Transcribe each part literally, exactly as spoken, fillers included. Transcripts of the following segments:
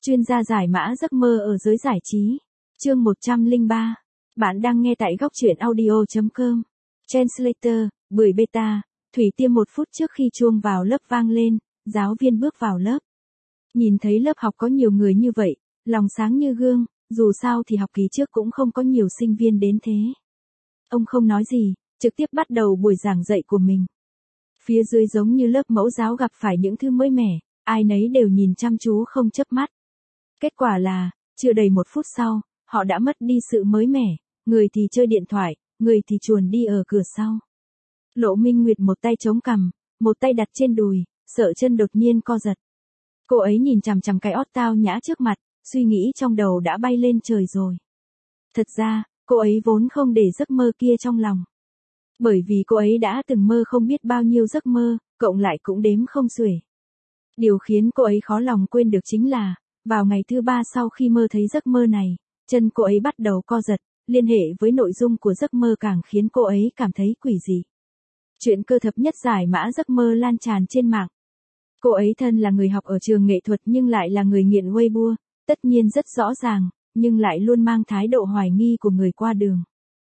Chuyên gia giải mã giấc mơ ở giới giải trí. Chương một trăm lẻ ba. Bạn đang nghe tại góc truyện audio chấm com. Translator, bưởi beta, Thủy Tiêm một phút trước khi chuông vào lớp vang lên, giáo viên bước vào lớp. Nhìn thấy lớp học có nhiều người như vậy, lòng sáng như gương, dù sao thì học kỳ trước cũng không có nhiều sinh viên đến thế. Ông không nói gì, trực tiếp bắt đầu buổi giảng dạy của mình. Phía dưới giống như lớp mẫu giáo gặp phải những thứ mới mẻ, ai nấy đều nhìn chăm chú không chớp mắt. Kết quả là, chưa đầy một phút sau, họ đã mất đi sự mới mẻ, người thì chơi điện thoại, người thì chuồn đi ở cửa sau. Lộ Minh Nguyệt một tay chống cằm, một tay đặt trên đùi, sợ chân đột nhiên co giật. Cô ấy nhìn chằm chằm cái ót tao nhã trước mặt, suy nghĩ trong đầu đã bay lên trời rồi. Thật ra, cô ấy vốn không để giấc mơ kia trong lòng. Bởi vì cô ấy đã từng mơ không biết bao nhiêu giấc mơ, cộng lại cũng đếm không xuể. Điều khiến cô ấy khó lòng quên được chính là, vào ngày thứ ba sau khi mơ thấy giấc mơ này, chân cô ấy bắt đầu co giật, liên hệ với nội dung của giấc mơ càng khiến cô ấy cảm thấy quỷ dị. Chuyện cơ thập nhất giải mã giấc mơ lan tràn trên mạng. Cô ấy thân là người học ở trường nghệ thuật nhưng lại là người nghiện Weibo, tất nhiên rất rõ ràng, nhưng lại luôn mang thái độ hoài nghi của người qua đường.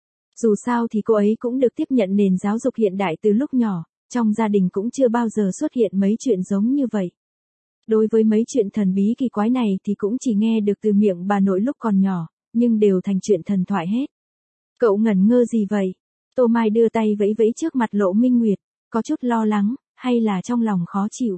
Dù sao thì cô ấy cũng được tiếp nhận nền giáo dục hiện đại từ lúc nhỏ, trong gia đình cũng chưa bao giờ xuất hiện mấy chuyện giống như vậy. Đối với mấy chuyện thần bí kỳ quái này thì cũng chỉ nghe được từ miệng bà nội lúc còn nhỏ, nhưng đều thành chuyện thần thoại hết. Cậu ngẩn ngơ gì vậy? Tô Mai đưa tay vẫy vẫy trước mặt Lộ Minh Nguyệt, có chút lo lắng, hay là trong lòng khó chịu.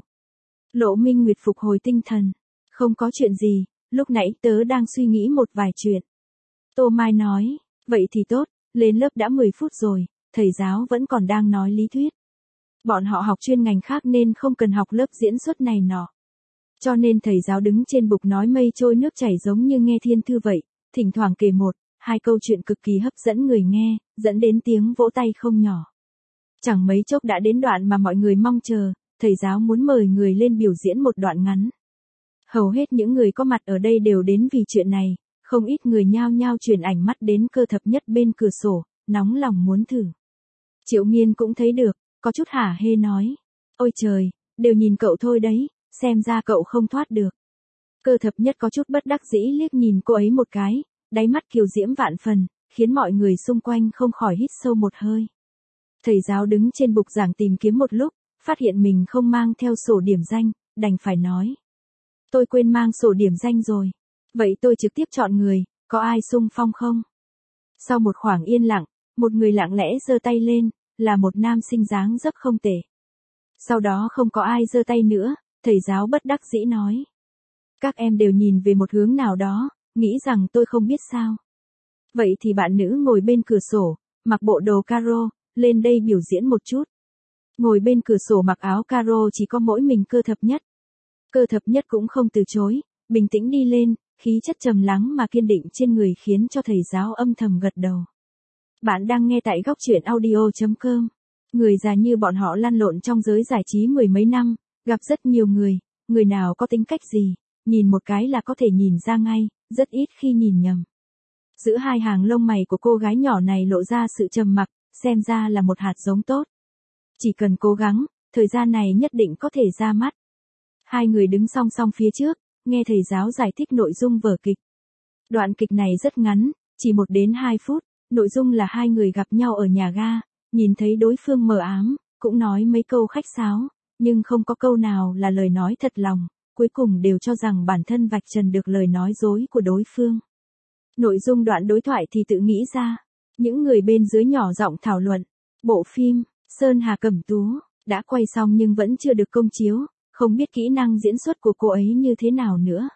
Lộ Minh Nguyệt phục hồi tinh thần. Không có chuyện gì, lúc nãy tớ đang suy nghĩ một vài chuyện. Tô Mai nói, vậy thì tốt, lên lớp đã mười phút rồi, thầy giáo vẫn còn đang nói lý thuyết. Bọn họ học chuyên ngành khác nên không cần học lớp diễn xuất này nọ. Cho nên thầy giáo đứng trên bục nói mây trôi nước chảy giống như nghe thiên thư vậy, thỉnh thoảng kể một, hai câu chuyện cực kỳ hấp dẫn người nghe, dẫn đến tiếng vỗ tay không nhỏ. Chẳng mấy chốc đã đến đoạn mà mọi người mong chờ, thầy giáo muốn mời người lên biểu diễn một đoạn ngắn. Hầu hết những người có mặt ở đây đều đến vì chuyện này, không ít người nhao nhao chuyển ảnh mắt đến cơ thập nhất bên cửa sổ, nóng lòng muốn thử. Triệu Nghiên cũng thấy được, có chút hả hê nói, ôi trời, đều nhìn cậu thôi đấy, xem ra cậu không thoát được. Cơ thập nhất có chút bất đắc dĩ liếc nhìn cô ấy một cái, đáy mắt kiều diễm vạn phần, khiến mọi người xung quanh không khỏi hít sâu một hơi. Thầy giáo đứng trên bục giảng tìm kiếm một lúc, phát hiện mình không mang theo sổ điểm danh, đành phải nói. Tôi quên mang sổ điểm danh rồi. Vậy tôi trực tiếp chọn người, có ai xung phong không? Sau một khoảng yên lặng, một người lặng lẽ giơ tay lên, là một nam sinh dáng dấp không tệ. Sau đó không có ai giơ tay nữa, thầy giáo bất đắc dĩ nói. Các em đều nhìn về một hướng nào đó, nghĩ rằng tôi không biết sao. Vậy thì bạn nữ ngồi bên cửa sổ, mặc bộ đồ caro, lên đây biểu diễn một chút. Ngồi bên cửa sổ mặc áo caro chỉ có mỗi mình cơ thập nhất. Cơ thập nhất cũng không từ chối, bình tĩnh đi lên, khí chất trầm lắng mà kiên định trên người khiến cho thầy giáo âm thầm gật đầu. Bạn đang nghe tại góc truyện audio chấm com. Người già như bọn họ lăn lộn trong giới giải trí mười mấy năm, gặp rất nhiều người, người nào có tính cách gì, nhìn một cái là có thể nhìn ra ngay, rất ít khi nhìn nhầm. Giữa hai hàng lông mày của cô gái nhỏ này lộ ra sự trầm mặc, xem ra là một hạt giống tốt. Chỉ cần cố gắng, thời gian này nhất định có thể ra mắt. Hai người đứng song song phía trước, nghe thầy giáo giải thích nội dung vở kịch. Đoạn kịch này rất ngắn, chỉ một đến hai phút, nội dung là hai người gặp nhau ở nhà ga, nhìn thấy đối phương mờ ám, cũng nói mấy câu khách sáo, nhưng không có câu nào là lời nói thật lòng, cuối cùng đều cho rằng bản thân vạch trần được lời nói dối của đối phương. Nội dung đoạn đối thoại thì tự nghĩ ra, những người bên dưới nhỏ giọng thảo luận. Bộ phim Sơn Hà Cẩm Tú đã quay xong nhưng vẫn chưa được công chiếu, không biết kỹ năng diễn xuất của cô ấy như thế nào nữa.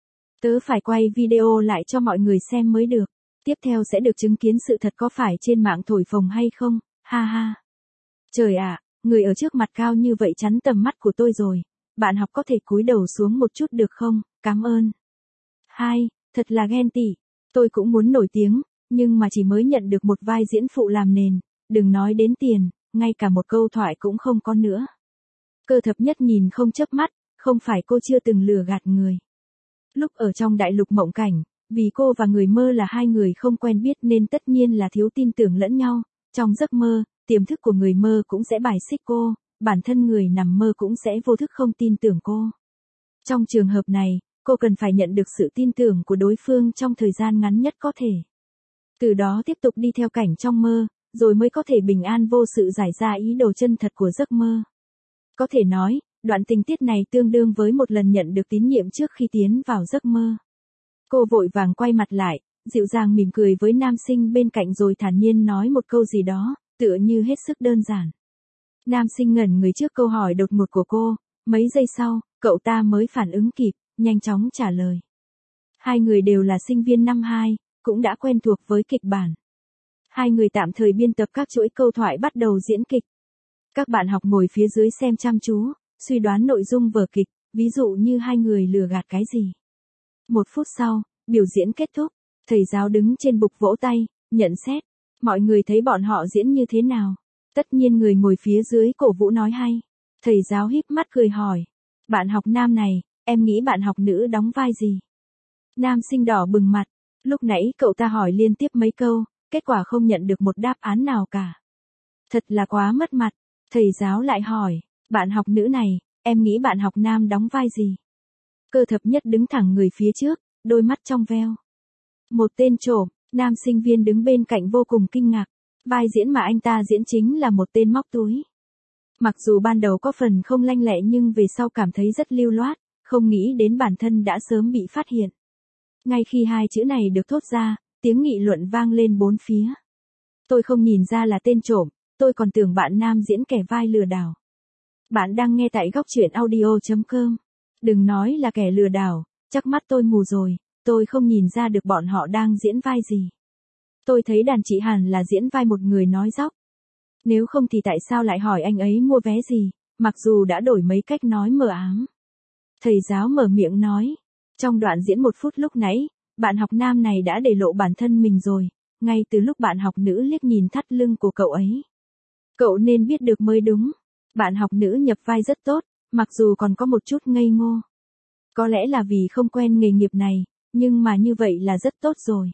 Tớ phải quay video lại cho mọi người xem mới được, tiếp theo sẽ được chứng kiến sự thật có phải trên mạng thổi phồng hay không, ha ha. Trời ạ, người ở trước mặt cao như vậy chắn tầm mắt của tôi rồi, bạn học có thể cúi đầu xuống một chút được không, cảm ơn. Hai, thật là ghen tị, tôi cũng muốn nổi tiếng, nhưng mà chỉ mới nhận được một vai diễn phụ làm nền, đừng nói đến tiền, ngay cả một câu thoại cũng không có nữa. Cơ thập nhất nhìn không chớp mắt, không phải cô chưa từng lừa gạt người. Lúc ở trong đại lục mộng cảnh, vì cô và người mơ là hai người không quen biết nên tất nhiên là thiếu tin tưởng lẫn nhau, trong giấc mơ, tiềm thức của người mơ cũng sẽ bài xích cô, bản thân người nằm mơ cũng sẽ vô thức không tin tưởng cô. Trong trường hợp này, cô cần phải nhận được sự tin tưởng của đối phương trong thời gian ngắn nhất có thể. Từ đó tiếp tục đi theo cảnh trong mơ, rồi mới có thể bình an vô sự giải ra ý đồ chân thật của giấc mơ. Có thể nói, đoạn tình tiết này tương đương với một lần nhận được tín nhiệm trước khi tiến vào giấc mơ. Cô vội vàng quay mặt lại, dịu dàng mỉm cười với nam sinh bên cạnh rồi thản nhiên nói một câu gì đó, tựa như hết sức đơn giản. Nam sinh ngẩn người trước câu hỏi đột ngột của cô, mấy giây sau, cậu ta mới phản ứng kịp, nhanh chóng trả lời. Hai người đều là sinh viên năm hai, cũng đã quen thuộc với kịch bản. Hai người tạm thời biên tập các chuỗi câu thoại bắt đầu diễn kịch. Các bạn học ngồi phía dưới xem chăm chú, suy đoán nội dung vở kịch, ví dụ như hai người lừa gạt cái gì. Một phút sau, biểu diễn kết thúc, thầy giáo đứng trên bục vỗ tay, nhận xét. Mọi người thấy bọn họ diễn như thế nào? Tất nhiên người ngồi phía dưới cổ vũ nói hay. Thầy giáo híp mắt cười hỏi. Bạn học nam này, em nghĩ bạn học nữ đóng vai gì? Nam sinh đỏ bừng mặt. Lúc nãy cậu ta hỏi liên tiếp mấy câu, kết quả không nhận được một đáp án nào cả. Thật là quá mất mặt. Thầy giáo lại hỏi. Bạn học nữ này, em nghĩ bạn học nam đóng vai gì? Cơ thập nhất đứng thẳng người phía trước, đôi mắt trong veo. Một tên trộm. Nam sinh viên đứng bên cạnh vô cùng kinh ngạc. Vai diễn mà anh ta diễn chính là một tên móc túi. Mặc dù ban đầu có phần không lanh lẹ nhưng về sau cảm thấy rất lưu loát, không nghĩ đến bản thân đã sớm bị phát hiện. Ngay khi hai chữ này được thốt ra, tiếng nghị luận vang lên bốn phía. Tôi không nhìn ra là tên trộm, tôi còn tưởng bạn nam diễn kẻ vai lừa đảo. Bạn đang nghe tại góc truyện audio chấm com. Đừng nói là kẻ lừa đảo, chắc mắt tôi mù rồi, tôi không nhìn ra được bọn họ đang diễn vai gì. Tôi thấy đàn chị hẳn là diễn vai một người nói dóc. Nếu không thì tại sao lại hỏi anh ấy mua vé gì, mặc dù đã đổi mấy cách nói mờ ám. Thầy giáo mở miệng nói. Trong đoạn diễn một phút lúc nãy, bạn học nam này đã để lộ bản thân mình rồi, ngay từ lúc bạn học nữ liếc nhìn thắt lưng của cậu ấy. Cậu nên biết được mới đúng. Bạn học nữ nhập vai rất tốt, mặc dù còn có một chút ngây ngô. Có lẽ là vì không quen nghề nghiệp này, nhưng mà như vậy là rất tốt rồi.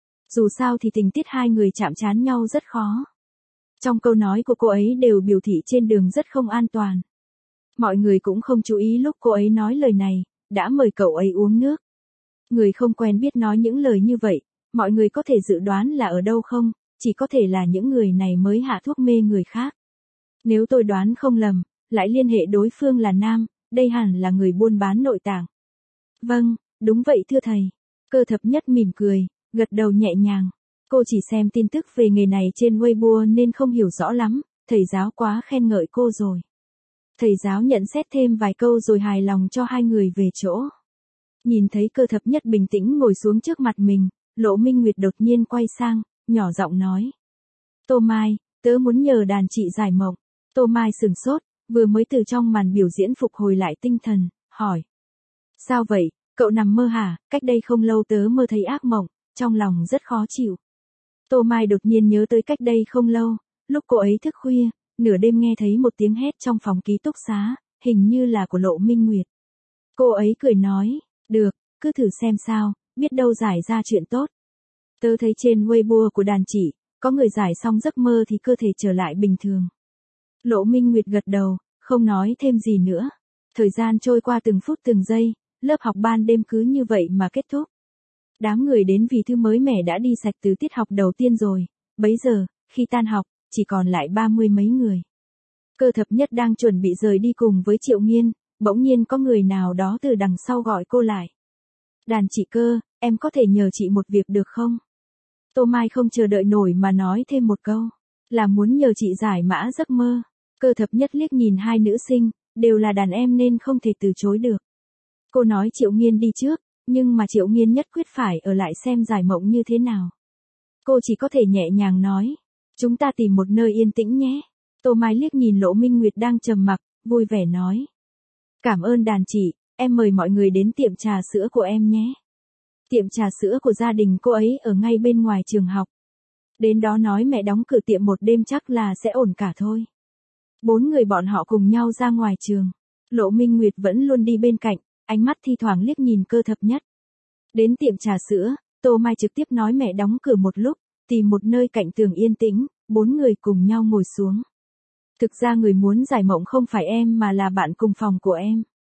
Dù sao thì tình tiết hai người chạm trán nhau rất khó. Trong câu nói của cô ấy đều biểu thị trên đường rất không an toàn. Mọi người cũng không chú ý lúc cô ấy nói lời này, đã mời cậu ấy uống nước. Người không quen biết nói những lời như vậy, mọi người có thể dự đoán là ở đâu không, chỉ có thể là những người này mới hạ thuốc mê người khác. Nếu tôi đoán không lầm, lại liên hệ đối phương là nam, đây hẳn là người buôn bán nội tạng. Vâng, đúng vậy thưa thầy. Cơ thập nhất mỉm cười, gật đầu nhẹ nhàng. Cô chỉ xem tin tức về nghề này trên Weibo nên không hiểu rõ lắm, thầy giáo quá khen ngợi cô rồi. Thầy giáo nhận xét thêm vài câu rồi hài lòng cho hai người về chỗ. Nhìn thấy cơ thập nhất bình tĩnh ngồi xuống trước mặt mình, Lộ Minh Nguyệt đột nhiên quay sang, nhỏ giọng nói. Tô Mai, tớ muốn nhờ đàn chị giải mộng. Tô Mai sửng sốt, vừa mới từ trong màn biểu diễn phục hồi lại tinh thần, hỏi. Sao vậy, cậu nằm mơ hả? Cách đây không lâu tớ mơ thấy ác mộng, trong lòng rất khó chịu. Tô Mai đột nhiên nhớ tới cách đây không lâu, lúc cô ấy thức khuya, nửa đêm nghe thấy một tiếng hét trong phòng ký túc xá, hình như là của Lộ Minh Nguyệt. Cô ấy cười nói, được, cứ thử xem sao, biết đâu giải ra chuyện tốt. Tớ thấy trên Weibo của đàn chị, có người giải xong giấc mơ thì cơ thể trở lại bình thường. Lộ Minh Nguyệt gật đầu, không nói thêm gì nữa. Thời gian trôi qua từng phút từng giây, lớp học ban đêm cứ như vậy mà kết thúc. Đám người đến vì thư mới mẻ đã đi sạch từ tiết học đầu tiên rồi, bấy giờ, khi tan học, chỉ còn lại ba mươi mấy người. Cơ thập nhất đang chuẩn bị rời đi cùng với Triệu Nghiên, bỗng nhiên có người nào đó từ đằng sau gọi cô lại. Đàn chị Cơ, em có thể nhờ chị một việc được không? Tô Mai không chờ đợi nổi mà nói thêm một câu, là muốn nhờ chị giải mã giấc mơ. Cơ thập nhất liếc nhìn hai nữ sinh, đều là đàn em nên không thể từ chối được. Cô nói Triệu Nghiên đi trước, nhưng mà Triệu Nghiên nhất quyết phải ở lại xem giải mộng như thế nào. Cô chỉ có thể nhẹ nhàng nói, chúng ta tìm một nơi yên tĩnh nhé. Tô Mai liếc nhìn Lộ Minh Nguyệt đang trầm mặc, vui vẻ nói. Cảm ơn đàn chị, em mời mọi người đến tiệm trà sữa của em nhé. Tiệm trà sữa của gia đình cô ấy ở ngay bên ngoài trường học. Đến đó nói mẹ đóng cửa tiệm một đêm chắc là sẽ ổn cả thôi. Bốn người bọn họ cùng nhau ra ngoài trường. Lộ Minh Nguyệt vẫn luôn đi bên cạnh, ánh mắt thi thoảng liếc nhìn cơ thập nhất. Đến tiệm trà sữa, Tô Mai trực tiếp nói mẹ đóng cửa một lúc, tìm một nơi cạnh tường yên tĩnh, bốn người cùng nhau ngồi xuống. Thực ra người muốn giải mộng không phải em mà là bạn cùng phòng của em.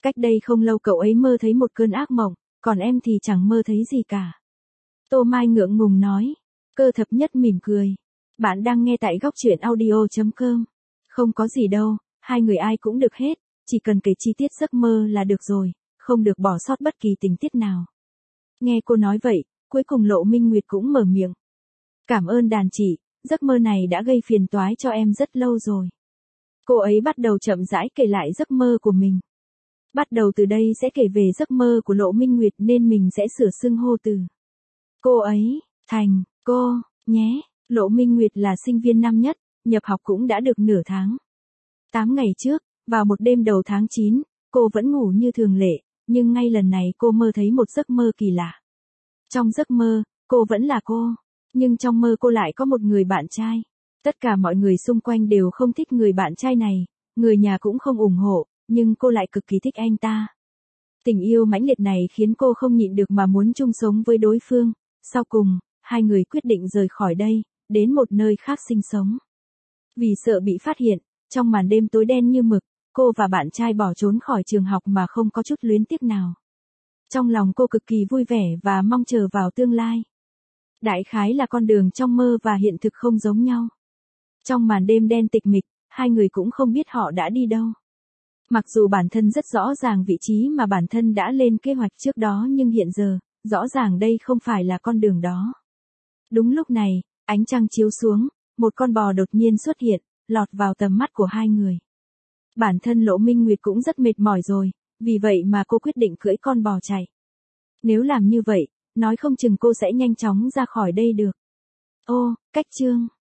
Cách đây không lâu cậu ấy mơ thấy một cơn ác mộng, còn em thì chẳng mơ thấy gì cả. Tô Mai ngượng ngùng nói. Cơ thập nhất mỉm cười. Bạn đang nghe tại góc truyện audio chấm com. Không có gì đâu, hai người ai cũng được hết, chỉ cần kể chi tiết giấc mơ là được rồi, không được bỏ sót bất kỳ tình tiết nào. Nghe cô nói vậy, cuối cùng Lộ Minh Nguyệt cũng mở miệng. Cảm ơn đàn chị, giấc mơ này đã gây phiền toái cho em rất lâu rồi. Cô ấy bắt đầu chậm rãi kể lại giấc mơ của mình. Bắt đầu từ đây sẽ kể về giấc mơ của Lộ Minh Nguyệt nên mình sẽ sửa xưng hô từ cô ấy, thành, cô, nhé. Lộ Minh Nguyệt là sinh viên năm nhất, nhập học cũng đã được nửa tháng. Tám ngày trước, vào một đêm đầu tháng chín, cô vẫn ngủ như thường lệ, nhưng ngay lần này cô mơ thấy một giấc mơ kỳ lạ. Trong giấc mơ, cô vẫn là cô, nhưng trong mơ cô lại có một người bạn trai. Tất cả mọi người xung quanh đều không thích người bạn trai này, người nhà cũng không ủng hộ, nhưng cô lại cực kỳ thích anh ta. Tình yêu mãnh liệt này khiến cô không nhịn được mà muốn chung sống với đối phương. Sau cùng, hai người quyết định rời khỏi đây, đến một nơi khác sinh sống. Vì sợ bị phát hiện, trong màn đêm tối đen như mực, cô và bạn trai bỏ trốn khỏi trường học mà không có chút luyến tiếc nào. Trong lòng cô cực kỳ vui vẻ và mong chờ vào tương lai. Đại khái là con đường trong mơ và hiện thực không giống nhau. Trong màn đêm đen tịch mịch, hai người cũng không biết họ đã đi đâu. Mặc dù bản thân rất rõ ràng vị trí mà bản thân đã lên kế hoạch trước đó nhưng hiện giờ, rõ ràng đây không phải là con đường đó. Đúng lúc này, ánh trăng chiếu xuống, một con bò đột nhiên xuất hiện, lọt vào tầm mắt của hai người. Bản thân Lộ Minh Nguyệt cũng rất mệt mỏi rồi, vì vậy mà cô quyết định cưỡi con bò chạy. Nếu làm như vậy, nói không chừng cô sẽ nhanh chóng ra khỏi đây được. Ô, cách chương.